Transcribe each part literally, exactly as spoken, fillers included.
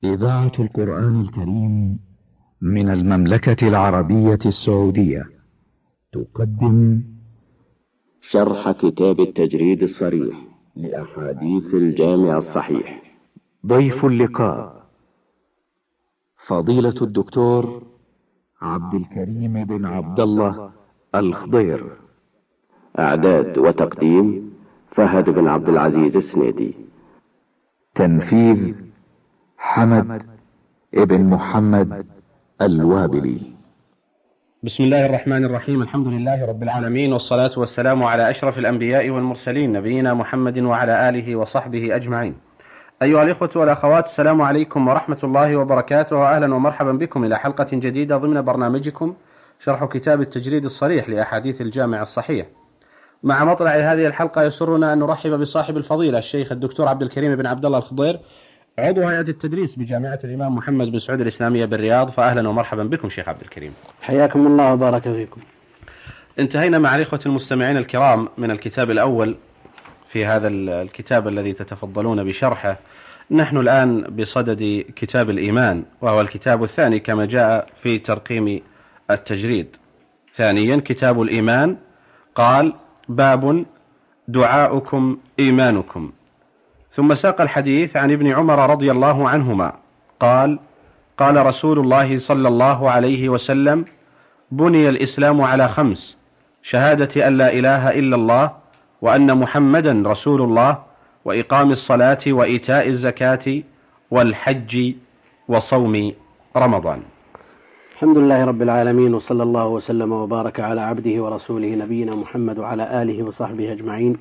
إذاعة القرآن الكريم من المملكة العربية السعودية تقدم شرح كتاب التجريد الصريح لأحاديث الجامع الصحيح. ضيف اللقاء فضيلة الدكتور عبد الكريم بن عبد الله الخضير. إعداد وتقديم فهد بن عبد العزيز السنيدي. تنفيذ حمد ابن محمد الوابلي. بسم الله الرحمن الرحيم. الحمد لله رب العالمين، والصلاة والسلام على أشرف الأنبياء والمرسلين، نبينا محمد وعلى آله وصحبه أجمعين. أيها الإخوة والأخوات، السلام عليكم ورحمة الله وبركاته، وأهلا ومرحبا بكم إلى حلقة جديدة ضمن برنامجكم شرح كتاب التجريد الصريح لأحاديث الجامع الصحيح. مع مطلع هذه الحلقة يسرنا أن نرحب بصاحب الفضيلة الشيخ الدكتور عبد الكريم بن عبد الله الخضير، عضو هيئة التدريس بجامعة الإمام محمد بن سعود الإسلامية بالرياض. فأهلا ومرحبا بكم شيخ عبد الكريم. حياكم الله وبارك فيكم. انتهينا مع الإخوة المستمعين الكرام من الكتاب الأول في هذا الكتاب الذي تتفضلون بشرحه. نحن الآن بصدد كتاب الإيمان، وهو الكتاب الثاني كما جاء في ترقيم التجريد. ثانيا كتاب الإيمان، قال: باب دعاؤكم إيمانكم. ثم ساق الحديث عن ابن عمر رضي الله عنهما قال: قال رسول الله صلى الله عليه وسلم: بني الإسلام على خمس: شهادة أن لا إله إلا الله وأن محمدا رسول الله، وإقام الصلاة وإيتاء الزكاة والحج وصوم رمضان. الحمد لله رب العالمين، وصلى الله وسلم وبارك على عبده ورسوله نبينا محمد وعلى آله وصحبه أجمعين.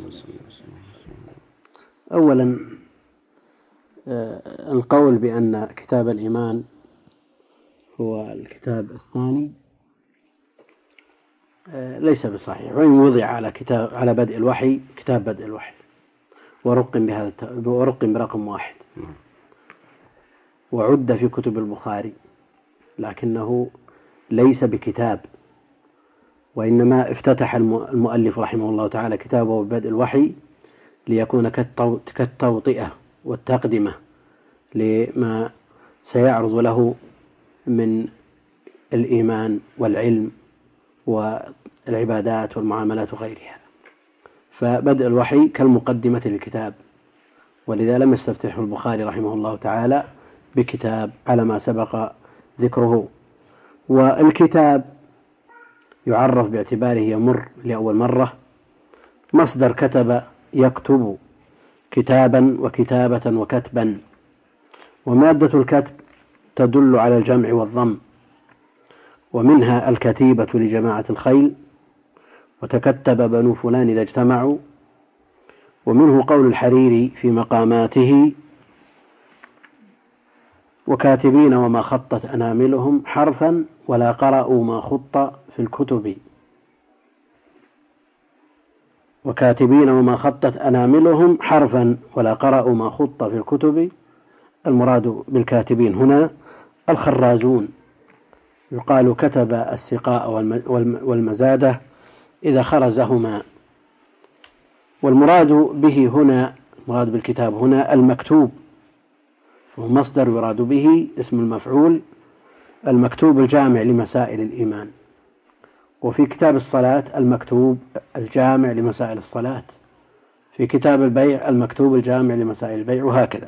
أولا القول بأن كتاب الإيمان هو الكتاب الثاني ليس بصحيح، وإن وضع على كتاب على بدء الوحي كتاب بدء الوحي ورقم بهذا ورقم برقم واحد، وعد في كتب البخاري، لكنه ليس بكتاب، وإنما افتتح المؤلف رحمه الله تعالى كتابه ببدء الوحي ليكون كالتوطئة والتقدمة لما سيعرض له من الإيمان والعلم والعبادات والمعاملات وغيرها. فبدء الوحي كالمقدمة للكتاب، ولذا لم يستفتحه البخاري رحمه الله تعالى بكتاب على ما سبق ذكره. والكتاب يعرف باعتباره يمر لأول مرة مصدر كتب يكتب كتابا وكتابة وكتبا، ومادة الكتب تدل على الجمع والضم، ومنها الكتيبة لجماعة الخيل، وتكتب بنو فلان إذا اجتمعوا، ومنه قول الحريري في مقاماته: وكاتبين وما خطت أناملهم حرفا ولا قرأوا ما خط في الكتب. وكاتبين وما خطت أناملهم حرفا ولا قرأوا ما خط في الكتب. المراد بالكاتبين هنا الخرازون، يقال كتب السقاء والمزادة إذا خرزهما. والمراد به هنا مراد بالكتاب هنا المكتوب، ومصدر يراد به اسم المفعول المكتوب الجامع لمسائل الإيمان. وفي كتاب الصلاة المكتوب الجامع لمسائل الصلاة، في كتاب البيع المكتوب الجامع لمسائل البيع، وهكذا.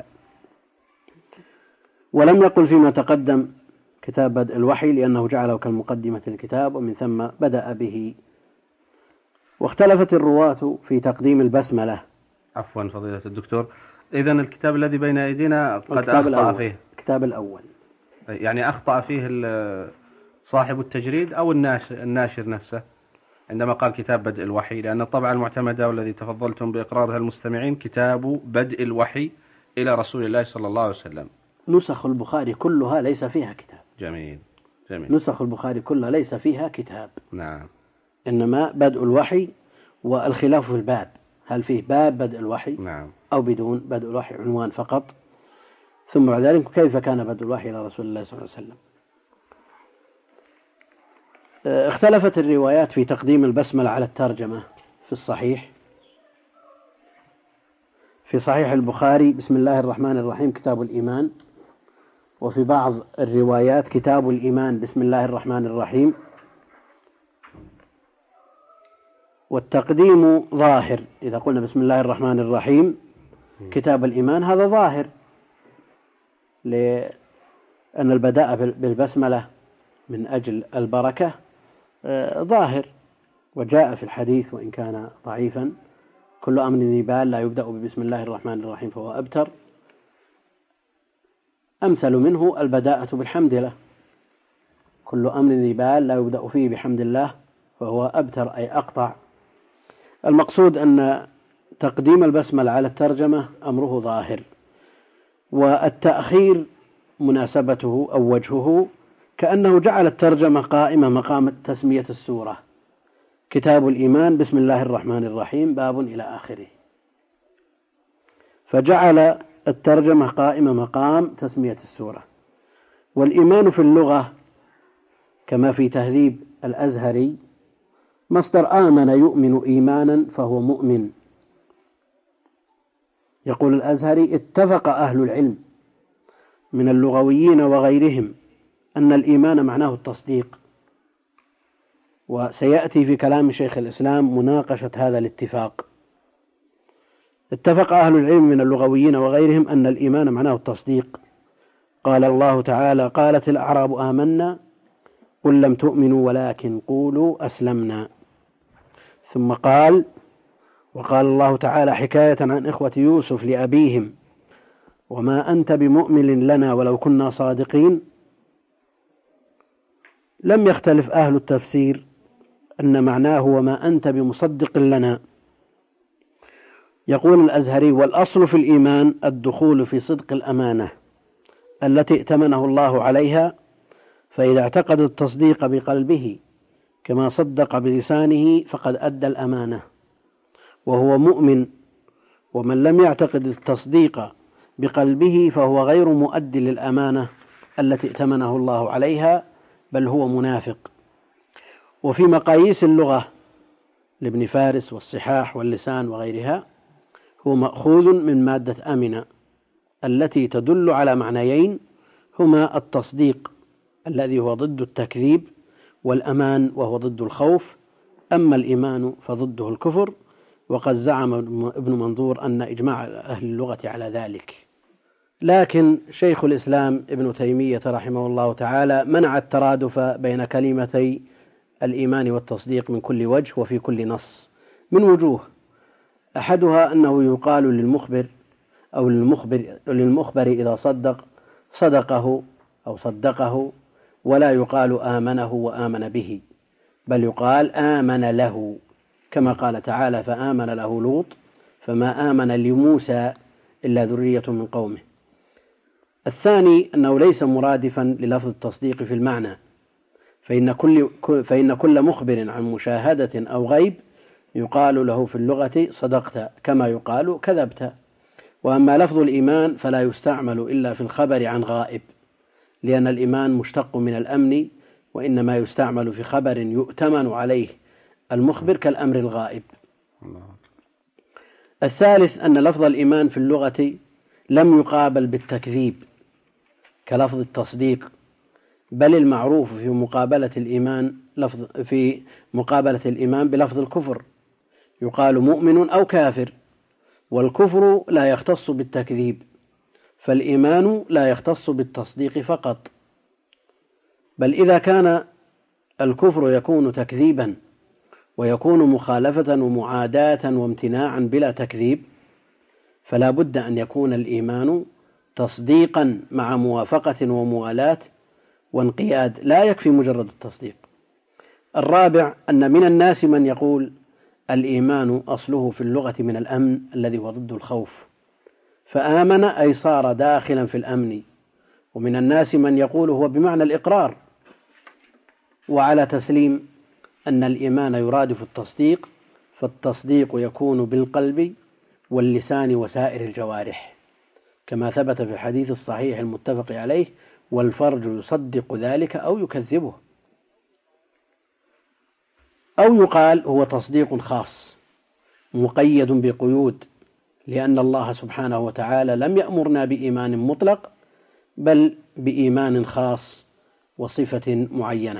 ولم يقل فيما تقدم كتاب بدء الوحي لأنه جعله كالمقدمة للكتاب، ومن ثم بدأ به. واختلفت الرواة في تقديم البسملة. عفوا فضيلة الدكتور، إذن الكتاب الذي بين أيدينا قد أخطأ الأول. فيه الكتاب الأول يعني أخطأ فيه صاحب التجريد أو الناشر, الناشر نفسه عندما قال كتاب بدء الوحي، لأن الطبعة المعتمدة والذي تفضلتم بإقرارها المستمعين كتاب بدء الوحي إلى رسول الله صلى الله عليه وسلم. نسخ البخاري كلها ليس فيها كتاب. جميل جميل. نسخ البخاري كلها ليس فيها كتاب. نعم. إنما بدء الوحي، والخلاف في الباب، هل فيه باب بدء الوحي نعم أو بدون بدء الوحي عنوان فقط. ثم بعد ذلك كيف كان بدء الوحي إلى رسول الله صلى الله عليه وسلم. اختلفت الروايات في تقديم البسملة على الترجمة في الصحيح. في صحيح البخاري: بسم الله الرحمن الرحيم، كتاب الإيمان، وفي بعض الروايات كتاب الإيمان بسم الله الرحمن الرحيم. والتقديم ظاهر، إذا قلنا بسم الله الرحمن الرحيم كتاب الإيمان هذا ظاهر، لأن البداء بالبسملة من أجل البركة ظاهر، وجاء في الحديث وإن كان ضعيفا: كل أمر ذي بال لا يبدأ ببسم الله الرحمن الرحيم فهو أبتر. أمثل منه البداءة بالحمد لله: كل أمر ذي بال لا يبدأ فيه بحمد الله فهو أبتر، أي أقطع. المقصود أن تقديم البسملة على الترجمة أمره ظاهر، والتأخير مناسبته أو وجهه كأنه جعل الترجمة قائمة مقام تسمية السورة: كتاب الإيمان بسم الله الرحمن الرحيم باب إلى آخره، فجعل الترجمة قائمة مقام تسمية السورة. والإيمان في اللغة كما في تهذيب الأزهري مصدر آمن يؤمن إيمانا فهو مؤمن. يقول الأزهري: اتفق أهل العلم من اللغويين وغيرهم أن الإيمان معناه التصديق. وسيأتي في كلام شيخ الإسلام مناقشة هذا الاتفاق. اتفق أهل العلم من اللغويين وغيرهم أن الإيمان معناه التصديق. قال الله تعالى: قالت الأعراب آمنا قل لم تؤمنوا ولكن قولوا أسلمنا. ثم قال: وقال الله تعالى حكاية عن إخوة يوسف لأبيهم: وما أنت بمؤمن لنا ولو كنا صادقين. لم يختلف أهل التفسير أن معناه وما أنت بمصدق لنا. يقول الأزهري: والأصل في الإيمان الدخول في صدق الأمانة التي ائتمنه الله عليها، فإذا اعتقد التصديق بقلبه كما صدق بلسانه فقد أدى الأمانة وهو مؤمن، ومن لم يعتقد التصديق بقلبه فهو غير مؤد للأمانة التي ائتمنه الله عليها، بل هو منافق. وفي مقاييس اللغة لابن فارس والصحاح واللسان وغيرها هو مأخوذ من مادة أمن التي تدل على معنيين هما التصديق الذي هو ضد التكذيب، والأمان وهو ضد الخوف. أما الإيمان فضده الكفر، وقد زعم ابن منظور أن إجماع أهل اللغة على ذلك. لكن شيخ الإسلام ابن تيمية رحمه الله تعالى منع الترادف بين كلمتي الإيمان والتصديق من كل وجه وفي كل نص من وجوه. أحدها أنه يقال للمخبر أو للمخبر, للمخبر إذا صدق صدقه أو صدقه، ولا يقال آمنه وآمن به، بل يقال آمن له، كما قال تعالى: فآمن له لوط فما آمن لموسى إلا ذرية من قومه. الثاني أنه ليس مرادفا للفظ التصديق في المعنى، فإن كل, فإن كل مخبر عن مشاهدة أو غيب يقال له في اللغة صدقت، كما يقال كذبت. وأما لفظ الإيمان فلا يستعمل إلا في الخبر عن غائب، لأن الإيمان مشتق من الأمن، وإنما يستعمل في خبر يؤتمن عليه المخبر كالأمر الغائب. الثالث أن لفظ الإيمان في اللغة لم يقابل بالتكذيب كلفظ التصديق، بل المعروف في مقابلة الإيمان لفظ في مقابلة الإيمان بلفظ الكفر، يقال مؤمن أو كافر، والكفر لا يختص بالتكذيب، فالإيمان لا يختص بالتصديق فقط. بل إذا كان الكفر يكون تكذيبا ويكون مخالفة ومعاداة وامتناعا بلا تكذيب، فلا بد أن يكون الإيمان تصديقا مع موافقة وموالاة وانقياد، لا يكفي مجرد التصديق. الرابع أن من الناس من يقول الإيمان أصله في اللغة من الأمن الذي هو ضد الخوف، فآمن أي صار داخلا في الأمن. ومن الناس من يقول هو بمعنى الإقرار، وعلى تسليم أن الإيمان يرادف التصديق، فالتصديق يكون بالقلب واللسان وسائر الجوارح، كما ثبت في الحديث الصحيح المتفق عليه: والفرج يصدق ذلك أو يكذبه. أو يقال هو تصديق خاص مقيد بقيود، لأن الله سبحانه وتعالى لم يأمرنا بإيمان مطلق، بل بإيمان خاص وصفة معينة.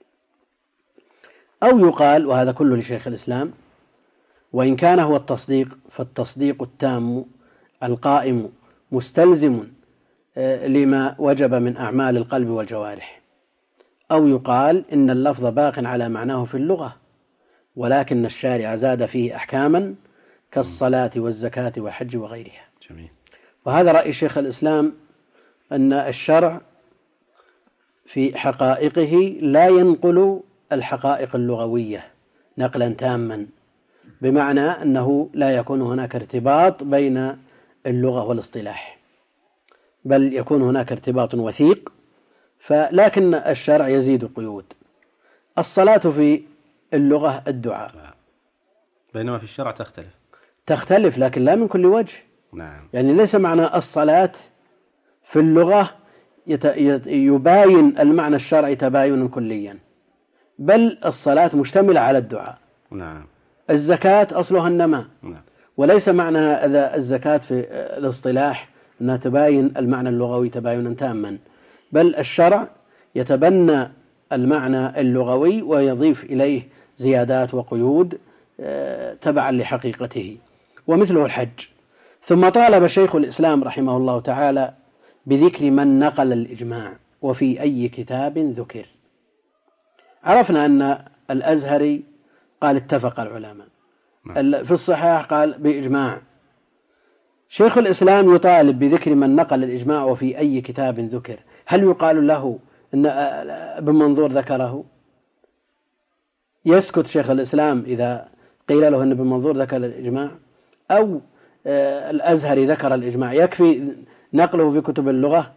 أو يقال، وهذا كله لشيخ الإسلام، وإن كان هو التصديق فالتصديق التام القائم مستلزم لما وجب من أعمال القلب والجوارح. أو يقال إن اللفظ باق على معناه في اللغة، ولكن الشارع زاد فيه أحكاما كالصلاة والزكاة والحج وغيرها. جميل. وهذا رأي شيخ الإسلام، أن الشرع في حقائقه لا ينقل الحقائق اللغوية نقلا تاما، بمعنى أنه لا يكون هناك ارتباط بين اللغة والاصطلاح، بل يكون هناك ارتباط وثيق، فلكن الشرع يزيد قيود. الصلاة في اللغة الدعاء، بينما في الشرع تختلف تختلف لكن لا من كل وجه. نعم. يعني ليس معنى الصلاة في اللغة يباين المعنى الشرعي تباينا كليا، بل الصلاة مشتملة على الدعاء. نعم. الزكاة أصلها النماء. نعم. وليس معنى الزكاة في الاصطلاح أنها تباين المعنى اللغوي تباينا تاما، بل الشرع يتبنى المعنى اللغوي ويضيف إليه زيادات وقيود تبعا لحقيقته، ومثله الحج. ثم طالب شيخ الإسلام رحمه الله تعالى بذكر من نقل الإجماع وفي أي كتاب ذكر. عرفنا أن الأزهري قال اتفق العلماء، في الصحاح قال بإجماع. شيخ الإسلام يطالب بذكر من نقل الإجماع وفي أي كتاب ذكر. هل يقال له أن ابن منظور ذكره؟ يسكت شيخ الإسلام إذا قيل له أن ابن منظور ذكر الإجماع، أو الأزهري ذكر الإجماع، يكفي نقله في كتب اللغة؟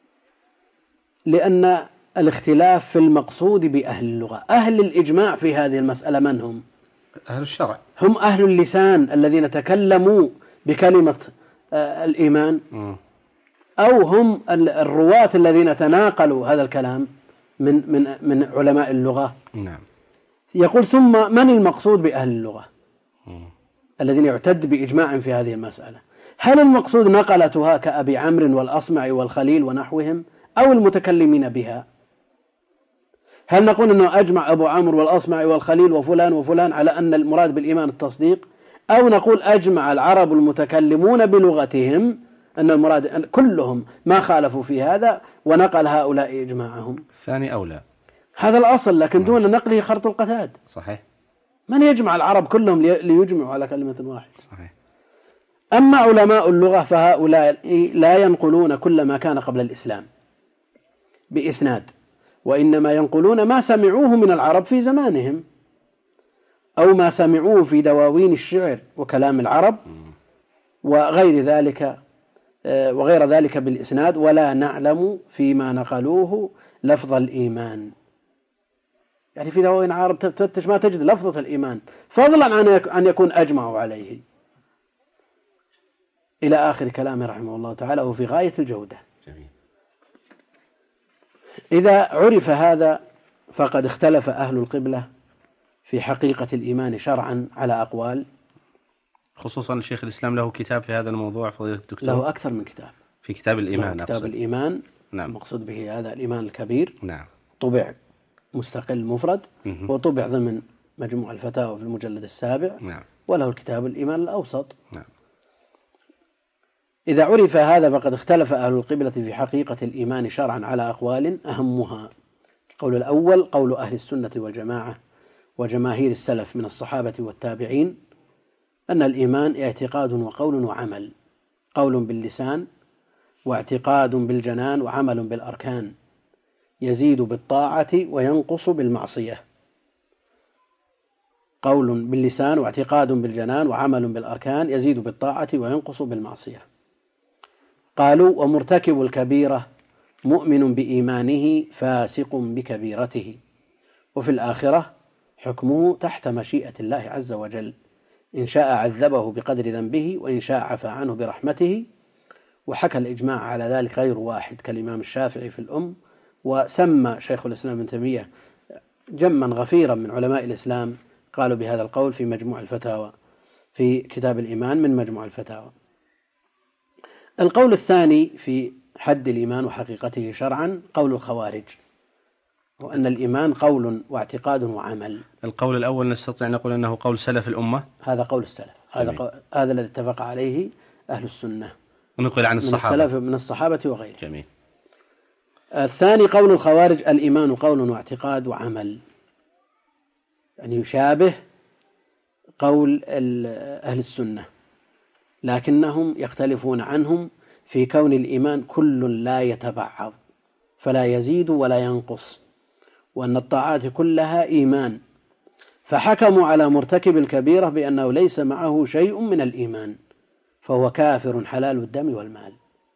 لأن الاختلاف في المقصود بأهل اللغة. أهل الإجماع في هذه المسألة من هم؟ أهل الشرع، هم أهل اللسان الذين تكلموا بكلمة الإيمان، أو هم الرواة الذين تناقلوا هذا الكلام من من من علماء اللغة. نعم. يقول ثم من المقصود بأهل اللغة الذين يعتد بإجماع في هذه المسألة؟ هل المقصود نقلتها كأبي عمرو والأصمعي والخليل ونحوهم، أو المتكلمين بها؟ هل نقول أنه أجمع أبو عمرو والأصمعي والخليل وفلان وفلان على أن المراد بالإيمان التصديق، أو نقول أجمع العرب المتكلمون بلغتهم أن المراد أن كلهم ما خالفوا في هذا ونقل هؤلاء إجماعهم؟ ثاني أولى، هذا الأصل، لكن دون نقله خرط القتاد. صحيح. من يجمع العرب كلهم ليجمعوا على كلمة واحدة؟ صحيح. أما علماء اللغة فهؤلاء لا ينقلون كل ما كان قبل الإسلام بإسناد، وإنما ينقلون ما سمعوه من العرب في زمانهم، أو ما سمعوه في دواوين الشعر وكلام العرب وغير ذلك وغير ذلك بالإسناد، ولا نعلم فيما نقلوه لفظ الإيمان. يعني في دواوين العرب تفتش ما تجد لفظة الإيمان، فضلا عن أن يكون أجمعوا عليه، إلى آخر كلامه رحمه الله تعالى، وفي غاية الجودة. جميل. إذا عرف هذا فقد اختلف أهل القبلة في حقيقة الإيمان شرعا على أقوال، خصوصا شيخ الإسلام له كتاب في هذا الموضوع فضيلة الدكتور. له أكثر من كتاب في كتاب الإيمان. كتاب أقصد. الإيمان. نعم. المقصود به هذا الإيمان الكبير. نعم. طبع مستقل مفرد، مه. وطبع ضمن مجموع الفتاوى في المجلد السابع. نعم. وله الكتاب الإيمان الأوسط. نعم. إذا عرف هذا فقد اختلف أهل القبلة في حقيقة الإيمان شرعا على أقوال، أهمها القول الأول قول أهل السنة والجماعة وجماهير السلف من الصحابة والتابعين، أن الإيمان اعتقاد وقول وعمل، قول باللسان واعتقاد بالجنان وعمل بالأركان، يزيد بالطاعة وينقص بالمعصية. قول باللسان واعتقاد بالجنان وعمل بالأركان يزيد بالطاعة وينقص بالمعصية. قالوا ومرتكب الكبيرة مؤمن بإيمانه فاسق بكبيرته، وفي الآخرة حكمه تحت مشيئة الله عز وجل، إن شاء عذبه بقدر ذنبه وإن شاء عفى عنه برحمته. وحكى الإجماع على ذلك غير واحد كالإمام الشافعي في الأم، وسمى شيخ الإسلام ابن تيمية جما غفيرا من علماء الإسلام قالوا بهذا القول في مجموع الفتاوى، في كتاب الإيمان من مجموع الفتاوى. القول الثاني في حد الإيمان وحقيقته شرعا قول الخوارج، وأن الإيمان قول واعتقاد وعمل. القول الأول نستطيع أن نقول أنه قول سلف الأمة، هذا قول السلف، هذا قول هذا الذي اتفق عليه أهل السنة ونقل عن الصحابة من السلف من الصحابة وغيرهم. جميل. الثاني قول الخوارج الإيمان قول واعتقاد وعمل، يعني يشابه قول أهل السنة، لكنهم يختلفون عنهم في كون الإيمان كل لا يتبعض فلا يزيد ولا ينقص، وأن الطاعات كلها إيمان، فحكموا على مرتكب الكبيرة بأنه ليس معه شيء من الإيمان فهو كافر حلال الدم والمال.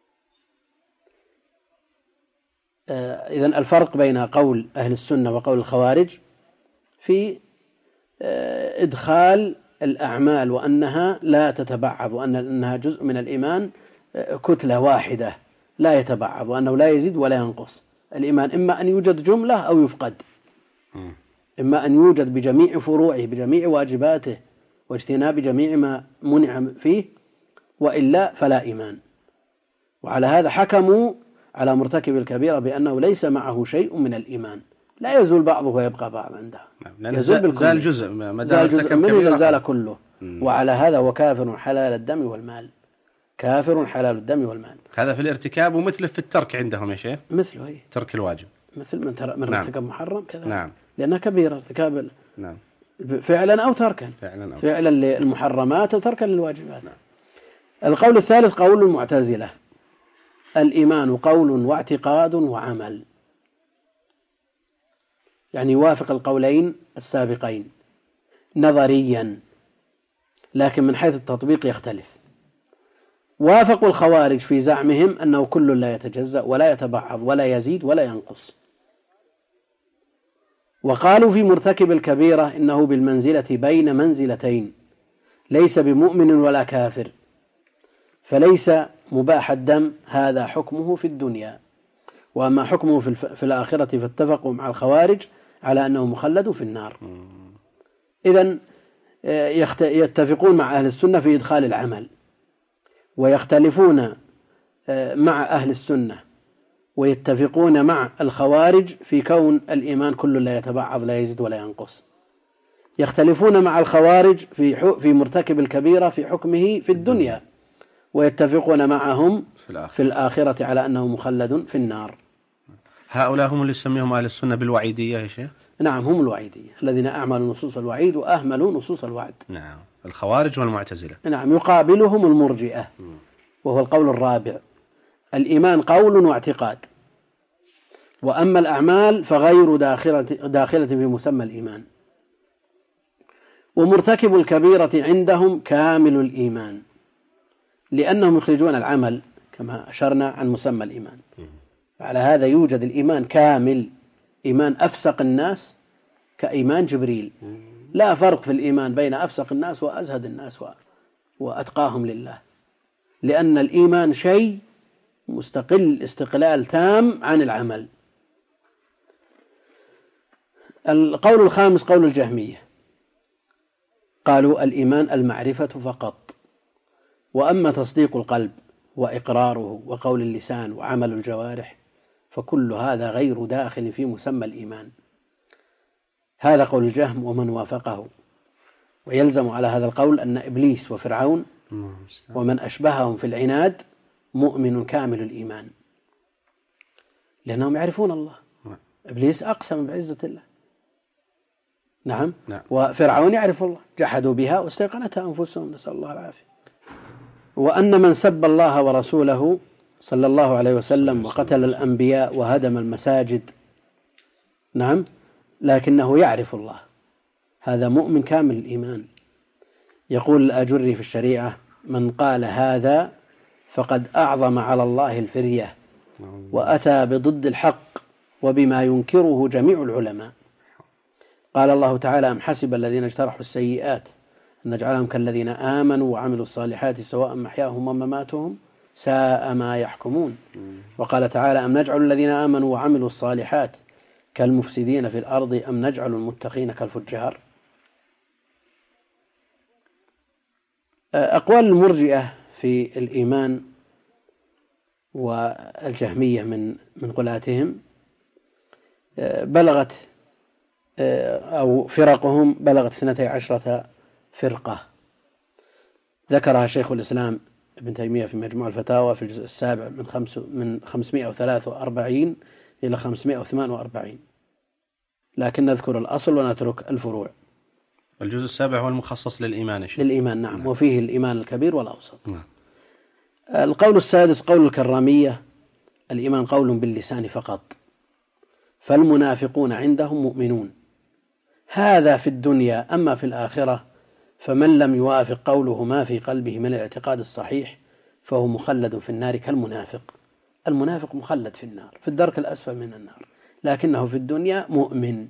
إذن الفرق بين قول أهل السنة وقول الخوارج في إدخال الأعمال وأنها لا تتبعض، وأنها جزء من الإيمان كتلة واحدة لا يتبعض، وأنه لا يزيد ولا ينقص. الإيمان إما أن يوجد جملة أو يفقد، إما أن يوجد بجميع فروعه بجميع واجباته واجتناب جميع ما منع فيه، وإلا فلا إيمان. وعلى هذا حكموا على مرتكب الكبيرة بأنه ليس معه شيء من الإيمان، لا يزول بعضه ويبقى بعض عنده، يزول بالكل، زال جزء ما زال جزء منه زال كله. وعلى هذا وكافر حلال الدم والمال، كافر حلال الدم والمال. هذا في الارتكاب، ومثله في الترك عندهم يا شيخ، مثله هي ترك الواجب، مثل من, تر... من نعم. ارتكب محرم كذا، نعم. لأنها كبيرة ارتكاب، نعم. فعلا أو تركا، فعلا, أو. فعلا للمحرمات أو تركا للواجبات. نعم. القول الثالث قول المعتزلة الإيمان قول واعتقاد وعمل، يعني يوافق القولين السابقين نظريا، لكن من حيث التطبيق يختلف. وافقوا الخوارج في زعمهم أنه كل لا يتجزأ ولا يتبعض ولا يزيد ولا ينقص، وقالوا في مرتكب الكبيرة إنه بالمنزلة بين منزلتين، ليس بمؤمن ولا كافر، فليس مباح الدم، هذا حكمه في الدنيا، وأما حكمه في, الف... في الآخرة فاتفقوا مع الخوارج على أنه مخلد في النار. إذن يخت... يتفقون مع أهل السنة في إدخال العمل، ويختلفون مع أهل السنة ويتفقون مع الخوارج في كون الإيمان كل لا يتبعض لا يزيد ولا ينقص. يختلفون مع الخوارج في ح... في مرتكب الكبيرة في حكمه في الدنيا، ويتفقون معهم في الآخرة على أنه مخلد في النار. هؤلاء هم اللي يسميهم أهل السنة بالوعيدية يا شيخ؟ نعم، هم الوعيدية الذين أعملوا نصوص الوعيد وأهملوا نصوص الوعد. نعم، الخوارج والمعتزلة. نعم، يقابلهم المرجئة، وهو القول الرابع الإيمان قول واعتقاد، وأما الأعمال فغير داخلة, داخلة في مسمى الإيمان. ومرتكب الكبيرة عندهم كامل الإيمان، لأنهم يخرجون العمل كما أشرنا عن مسمى الإيمان. على هذا يوجد الإيمان كامل، إيمان أفسق الناس كإيمان جبريل، لا فرق في الإيمان بين أفسق الناس وأزهد الناس وأتقاهم لله، لأن الإيمان شيء مستقل استقلال تام عن العمل. القول الخامس قول الجهمية، قالوا الإيمان المعرفة فقط، وأما تصديق القلب وإقراره وقول اللسان وعمل الجوارح فكل هذا غير داخل في مسمى الإيمان. هذا قول الجهم ومن وافقه، ويلزم على هذا القول أن إبليس وفرعون ومن أشبههم في العناد مؤمن كامل الإيمان، لأنهم يعرفون الله. إبليس أقسم بعزة الله، نعم, نعم. وفرعون يعرف الله، جحدوا بها واستيقنتها أنفسهم، نسأل الله العافية. وأن من سب الله ورسوله صلى الله عليه وسلم وقتل الأنبياء وهدم المساجد، نعم، لكنه يعرف الله، هذا مؤمن كامل الإيمان. يقول الآجري في الشريعة من قال هذا فقد أعظم على الله الفرية وأتى بضد الحق وبما ينكره جميع العلماء. قال الله تعالى أم حسب الذين اجترحوا السيئات أن نجعلهم كالذين آمنوا وعملوا الصالحات سواء محياهم ومماتهم ساء ما يحكمون. وقال تعالى أم نجعل الذين آمنوا وعملوا الصالحات كالمفسدين في الأرض أم نجعل المتقين كالفجار. أقوال المرجئة في الإيمان والجهمية من من غلاتهم بلغت أو فرقهم بلغت اثنتي عشرة فرقة، ذكرها شيخ الإسلام ابن تيمية في مجموع الفتاوى في الجزء السابع من خمس من خمسمائة وثلاثة وأربعين إلى خمسمائة وثمان وأربعين، لكن نذكر الأصل ونترك الفروع. الجزء السابع هو المخصص للإيمان شيء. للإيمان نعم. نعم، وفيه الإيمان الكبير والأوسط. نعم. القول السادس قول الكرامية: الإيمان قول باللسان فقط، فالمنافقون عندهم مؤمنون، هذا في الدنيا، أما في الآخرة فمن لم يوافق قوله ما في قلبه من الاعتقاد الصحيح فهو مخلد في النار كالمنافق. المنافق مخلد في النار في الدرك الأسفل من النار، لكنه في الدنيا مؤمن.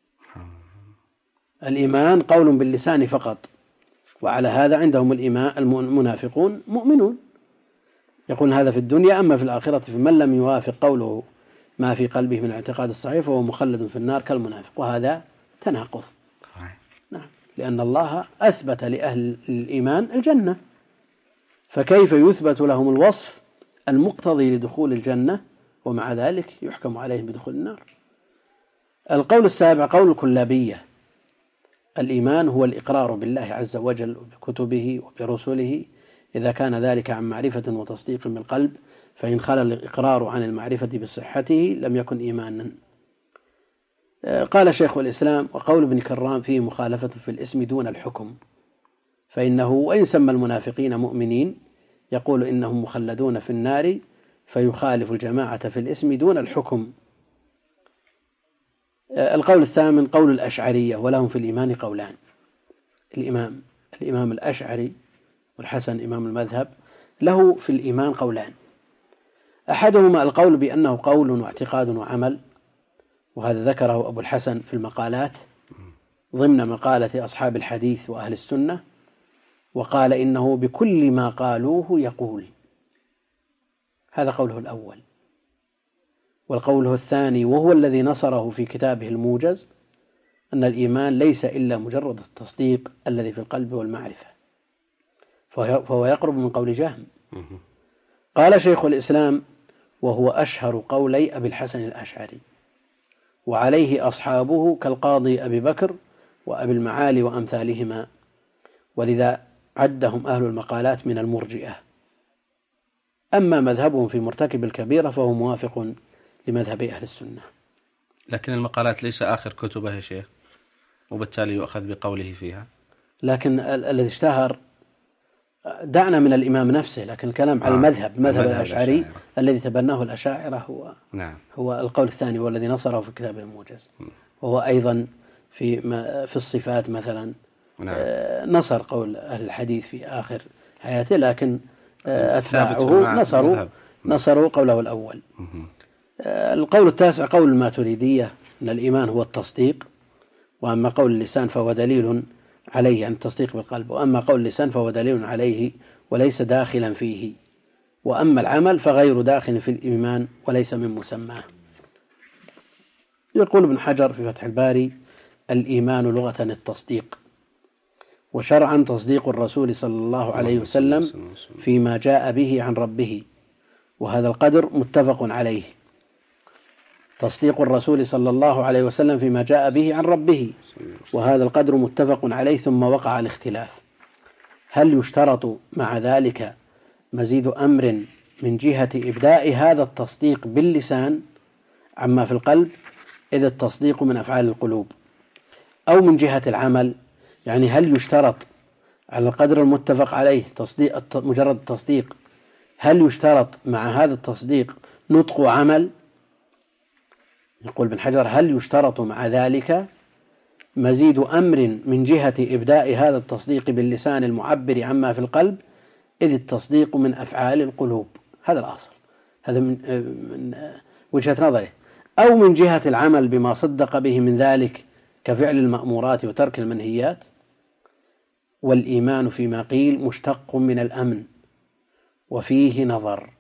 الإيمان قول باللسان فقط، وعلى هذا عندهم الإيمان المنافقون مؤمنون، يقول هذا في الدنيا، أما في الآخرة فمن لم يوافق قوله ما في قلبه من الاعتقاد الصحيح فهو مخلد في النار كالمنافق، وهذا تناقض. نعم، لأن الله أثبت لأهل الإيمان الجنة، فكيف يثبت لهم الوصف المقتضي لدخول الجنة ومع ذلك يحكم عليهم بدخول النار؟ القول السابع قول الكلابية: الإيمان هو الإقرار بالله عز وجل وبكتبه وبرسله إذا كان ذلك عن معرفة وتصديق بالقلب، فإن خلا الإقرار عن المعرفة بصحته لم يكن إيمانا. قال شيخ الإسلام: وقول ابن كرام فيه مخالفة في الاسم دون الحكم، فإنه وإن سمى المنافقين مؤمنين يقول إنهم مخلدون في النار، فيخالف الجماعة في الاسم دون الحكم. القول الثامن قول الأشعرية: ولهم في الإيمان قولان. الإمام الإمام الأشعري والحسن إمام المذهب له في الإيمان قولان، أحدهما القول بأنه قول واعتقاد وعمل، وهذا ذكره أبو الحسن في المقالات ضمن مقالة أصحاب الحديث وأهل السنة، وقال إنه بكل ما قالوه يقول. هذا قوله الأول. والقوله الثاني وهو الذي نصره في كتابه الموجز أن الإيمان ليس إلا مجرد التصديق الذي في القلب والمعرفة، فهو يقرب من قول جهم. قال شيخ الإسلام: وهو أشهر قولي أبي الحسن الأشعري، وعليه أصحابه كالقاضي أبي بكر وأبي المعالي وأمثالهما، ولذا عدهم أهل المقالات من المرجئة. أما مذهبهم في مرتكب الكبيرة فهو موافق لمذهب أهل السنة. لكن المقالات ليس آخر كتبه يا شيخ، وبالتالي يؤخذ بقوله فيها. لكن الذي اشتهر دعنا من الإمام نفسه، لكن الكلام على المذهب مذهب الأشعري الذي تبناه الأشاعرة هو نعم. هو القول الثاني والذي نصره في كتاب الموجز، وهو أيضا في في الصفات مثلا نعم. نصر قول أهل الحديث في آخر حياته، لكن أتباعه نصروا نصروا قوله الأول. القول التاسع قول الماتريدية أن الإيمان هو التصديق، وأما قول اللسان فهو دليل عليه عن التصديق بالقلب، وأما قول اللسان فهو دليل عليه وليس داخلا فيه، وأما العمل فغير داخل في الإيمان وليس من مسماه. يقول ابن حجر في فتح الباري: الإيمان لغة التصديق، وشرعا تصديق الرسول صلى الله عليه وسلم فيما جاء به عن ربه، وهذا القدر متفق عليه. تصديق الرسول صلى الله عليه وسلم فيما جاء به عن ربه، وهذا القدر متفق عليه. ثم وقع الاختلاف: هل يشترط مع ذلك مزيد أمر من جهة إبداء هذا التصديق باللسان عما في القلب، إذ التصديق من أفعال القلوب، أو من جهة العمل؟ يعني هل يشترط على القدر المتفق عليه تصديق مجرد التصديق، هل يشترط مع هذا التصديق نطق وعمل؟ يقول ابن حجر: هل يشترط مع ذلك مزيد أمر من جهة إبداء هذا التصديق باللسان المعبر عما في القلب، إذ التصديق من أفعال القلوب. هذا الأصل، هذا من, من وجهة نظره. أو من جهة العمل بما صدق به من ذلك كفعل المأمورات وترك المنهيات. والإيمان فيما قيل مشتق من الأمن وفيه نظر.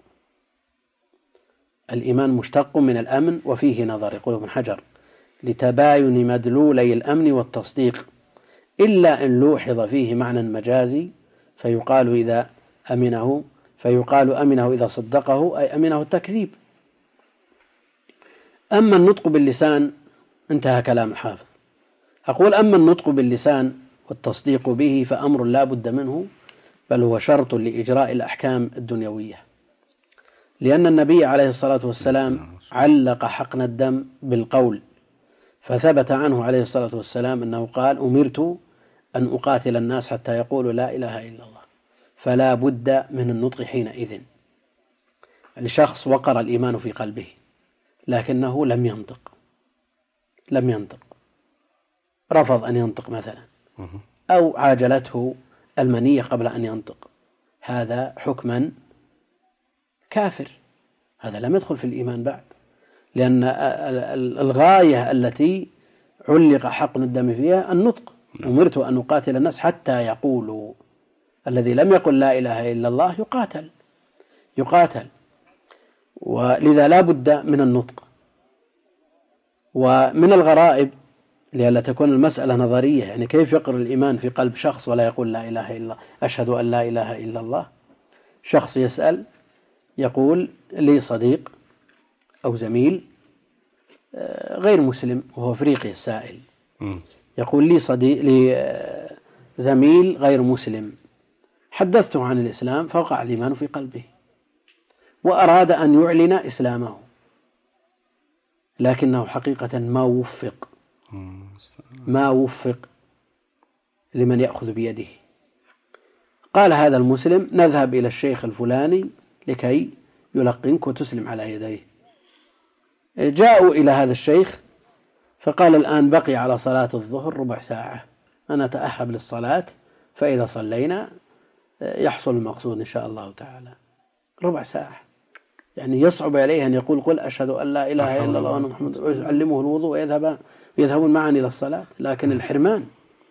الإيمان مشتق من الأمن وفيه نظر، يقول ابن حجر: لتباين مدلولي الأمن والتصديق، إلا إن لوحظ فيه معنى مجازي، فيقال إذا أمنه فيقال أمنه إذا صدقه، أي أمنه التكذيب. أما النطق باللسان، انتهى كلام الحافظ. أقول أما النطق باللسان والتصديق به فأمر لا بد منه، بل هو شرط لإجراء الأحكام الدنيوية، لأن النبي عليه الصلاة والسلام علق حقن الدم بالقول، فثبت عنه عليه الصلاة والسلام أنه قال: أمرت أن أقاتل الناس حتى يقولوا لا إله إلا الله. فلا بد من النطق حينئذ. لشخص وقر الإيمان في قلبه لكنه لم ينطق لم ينطق رفض أن ينطق مثلا، أو عاجلته المنية قبل أن ينطق، هذا حكما كافر، هذا لم يدخل في الإيمان بعد، لأن الغاية التي علق حقن الدم فيها النطق. أمرت أن أقاتل الناس حتى يقولوا، الذي لم يقل لا إله إلا الله يقاتل يقاتل ولذا لا بد من النطق. ومن الغرائب لئلا تكون المسألة نظرية، يعني كيف يقر الإيمان في قلب شخص ولا يقول لا إله إلا الله، أشهد أن لا إله إلا الله. شخص يسأل يقول: لي صديق أو زميل غير مسلم، وهو أفريقي السائل، يقول: لي صديق لي زميل غير مسلم، حدثته عن الإسلام فوقع الإيمان في قلبه وأراد أن يعلن إسلامه، لكنه حقيقة ما وفق ما وفق لمن يأخذ بيده. قال هذا المسلم: نذهب إلى الشيخ الفلاني لكي يلقنك وتسلم على يديه. جاءوا إلى هذا الشيخ فقال: الآن بقي على صلاة الظهر ربع ساعة، أنا أتأهب للصلاة، فإذا صلينا يحصل المقصود إن شاء الله تعالى. ربع ساعة، يعني يصعب عليه أن يقول: قل أشهد أن لا إله إلا الله وأن محمد، يعلمه الوضوء ويذهب يذهبون معا إلى الصلاة. لكن الحرمان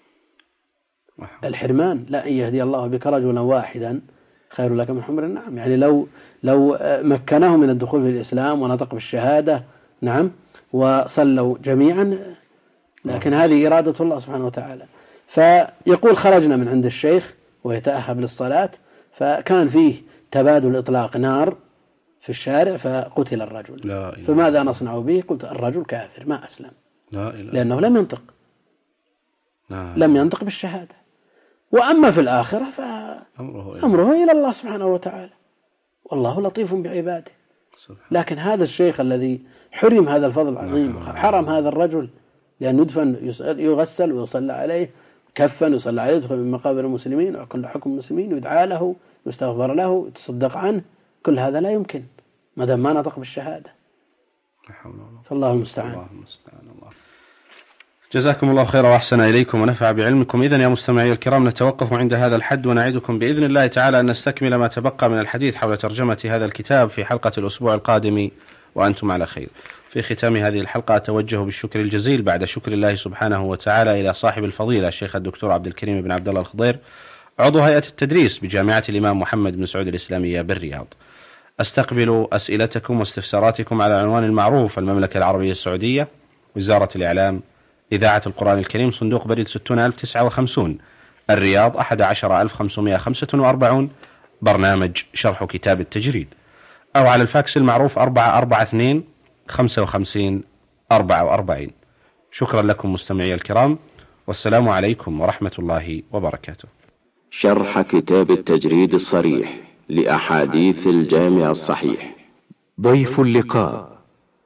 الحرمان لا أن يهدي الله بك رجلا واحدا خير لك من حمر النعم. يعني لو لو مكنه من الدخول في الإسلام ونطق بالشهادة، نعم، وصلوا جميعا، لكن هذه إرادة الله سبحانه وتعالى. فيقول: خرجنا من عند الشيخ ويتأهب للصلاة، فكان فيه تبادل إطلاق نار في الشارع فقتل الرجل. فماذا نصنع به؟ قلت: الرجل كافر ما أسلم، لا إله، لأنه لم ينطق لا لم ينطق بالشهادة. وأما في الآخرة فأمره إلى الله سبحانه وتعالى، والله لطيف بعباده. لكن هذا الشيخ الذي حرم هذا الفضل العظيم، حرم هذا الرجل لأن يدفن يغسل ويصلى عليه، كفن يصلى عليه، يدخل من مقابر المسلمين وكل حكم المسلمين، يدعى له، يستغفر له، يتصدق عنه، كل هذا لا يمكن ما دام ما نطق بالشهادة. فالله المستعان. الله المستعان. الله. جزاكم الله خيرا وأحسن إليكم ونفع بعلمكم. إذن يا مستمعي الكرام، نتوقف عند هذا الحد، ونعدكم بإذن الله تعالى أن نستكمل ما تبقى من الحديث حول ترجمة هذا الكتاب في حلقة الأسبوع القادم وأنتم على خير. في ختام هذه الحلقة أتوجه بالشكر الجزيل بعد شكر الله سبحانه وتعالى إلى صاحب الفضيلة الشيخ الدكتور عبد الكريم بن عبد الله الخضير، عضو هيئة التدريس بجامعة الإمام محمد بن سعود الإسلامية بالرياض. أستقبل أسئلتكم واستفساراتكم على العنوان المعروف: المملكة العربية السعودية، وزارة الإعلام، إذاعة القرآن الكريم، صندوق بريد ستون ألف وتسعة وخمسين، الرياض أحد عشر ألف وخمسمائة وخمسة وأربعين، برنامج شرح كتاب التجريد، أو على الفاكس المعروف أربعة أربعة اثنين خمسة وخمسين أربعة وأربعين. شكرا لكم مستمعي الكرام، والسلام عليكم ورحمة الله وبركاته. شرح كتاب التجريد الصريح لأحاديث الجامع الصحيح. ضيف اللقاء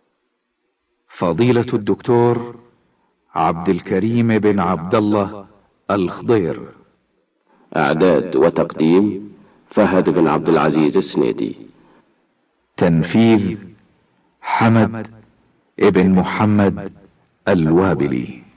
فضيلة الدكتور عبد الكريم بن عبد الله الخضير. إعداد وتقديم فهد بن عبد العزيز السنيدي. تنفيذ حمد ابن محمد الوابلي.